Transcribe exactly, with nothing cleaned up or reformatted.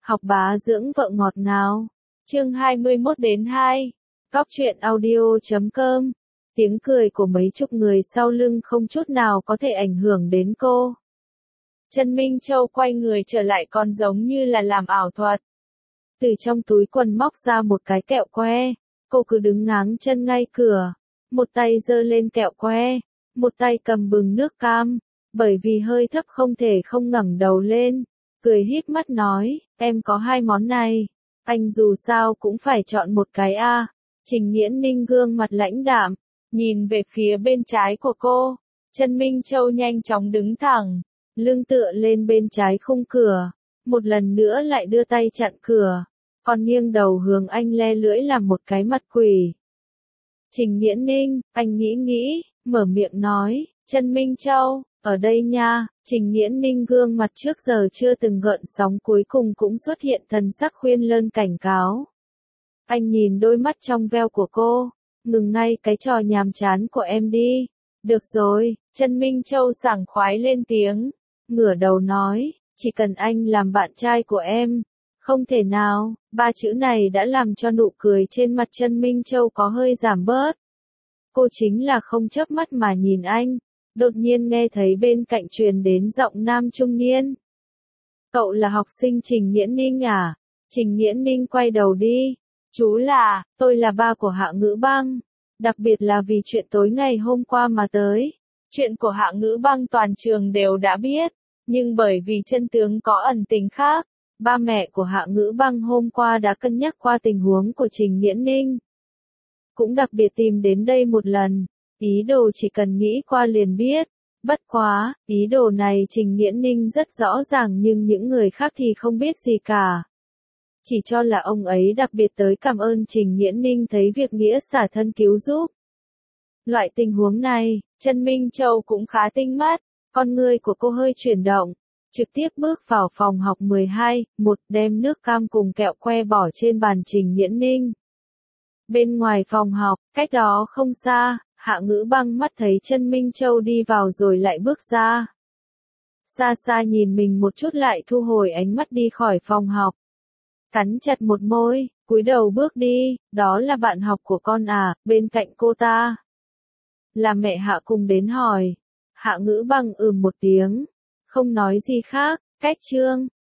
Học bá dưỡng vợ ngọt ngào. Chương hai mươi mốt đến hai. Góc truyện audio chấm com. Tiếng cười của mấy chục người sau lưng không chút nào có thể ảnh hưởng đến cô. Trần Minh Châu quay người trở lại còn giống như là làm ảo thuật. Từ trong túi quần móc ra một cái kẹo que. Cô cứ đứng ngáng chân ngay cửa. Một tay giơ lên kẹo que. Một tay cầm bừng nước cam. Bởi vì hơi thấp không thể không ngẩng đầu lên. Cười híp mắt nói, em có hai món này. Anh dù sao cũng phải chọn một cái a. À. Trình Nghiễn Ninh gương mặt lãnh đạm. Nhìn về phía bên trái của cô. Trần Minh Châu nhanh chóng đứng thẳng. Lưng tựa lên bên trái khung cửa. Một lần nữa lại đưa tay chặn cửa. Còn nghiêng đầu hướng anh le lưỡi làm một cái mặt quỷ. Trình Nghiễn Ninh, anh nghĩ nghĩ, mở miệng nói, Trần Minh Châu, ở đây nha. Trình Nghiễn Ninh gương mặt trước giờ chưa từng gợn sóng cuối cùng cũng xuất hiện thần sắc khuyên lơn cảnh cáo. Anh nhìn đôi mắt trong veo của cô, ngừng ngay cái trò nhàm chán của em đi. Được rồi, Trần Minh Châu sảng khoái lên tiếng, ngửa đầu nói, chỉ cần anh làm bạn trai của em. Không thể nào, ba chữ này đã làm cho nụ cười trên mặt Trần Minh Châu có hơi giảm bớt. Cô chính là không chớp mắt mà nhìn anh, đột nhiên nghe thấy bên cạnh truyền đến giọng nam trung niên. Cậu là học sinh Trình Nghiễn Ninh à? Trình Nghiễn Ninh quay đầu đi. Chú là, tôi là ba của Hạ Ngữ Băng. Đặc biệt là vì chuyện tối ngày hôm qua mà tới. Chuyện của Hạ Ngữ Băng toàn trường đều đã biết, nhưng bởi vì chân tướng có ẩn tình khác. Ba mẹ của Hạ Ngữ Băng hôm qua đã cân nhắc qua tình huống của Trình Nghiễn Ninh. Cũng đặc biệt tìm đến đây một lần, ý đồ chỉ cần nghĩ qua liền biết. Bất quá, ý đồ này Trình Nghiễn Ninh rất rõ ràng nhưng những người khác thì không biết gì cả. Chỉ cho là ông ấy đặc biệt tới cảm ơn Trình Nghiễn Ninh thấy việc nghĩa xả thân cứu giúp. Loại tình huống này, Trần Minh Châu cũng khá tinh mắt, con người của cô hơi chuyển động. Trực tiếp bước vào phòng học mười hai, một đem nước cam cùng kẹo que bỏ trên bàn Trình Nghiễn Ninh. Bên ngoài phòng học, cách đó không xa, Hạ Ngữ Băng mắt thấy Trần Minh Châu đi vào rồi lại bước ra. Xa xa nhìn mình một chút lại thu hồi ánh mắt đi khỏi phòng học. Cắn chặt một môi, cúi đầu bước đi, đó là bạn học của con à, bên cạnh cô ta. Là mẹ Hạ cùng đến hỏi. Hạ Ngữ Băng ừm một tiếng. Không nói gì khác, cách chương,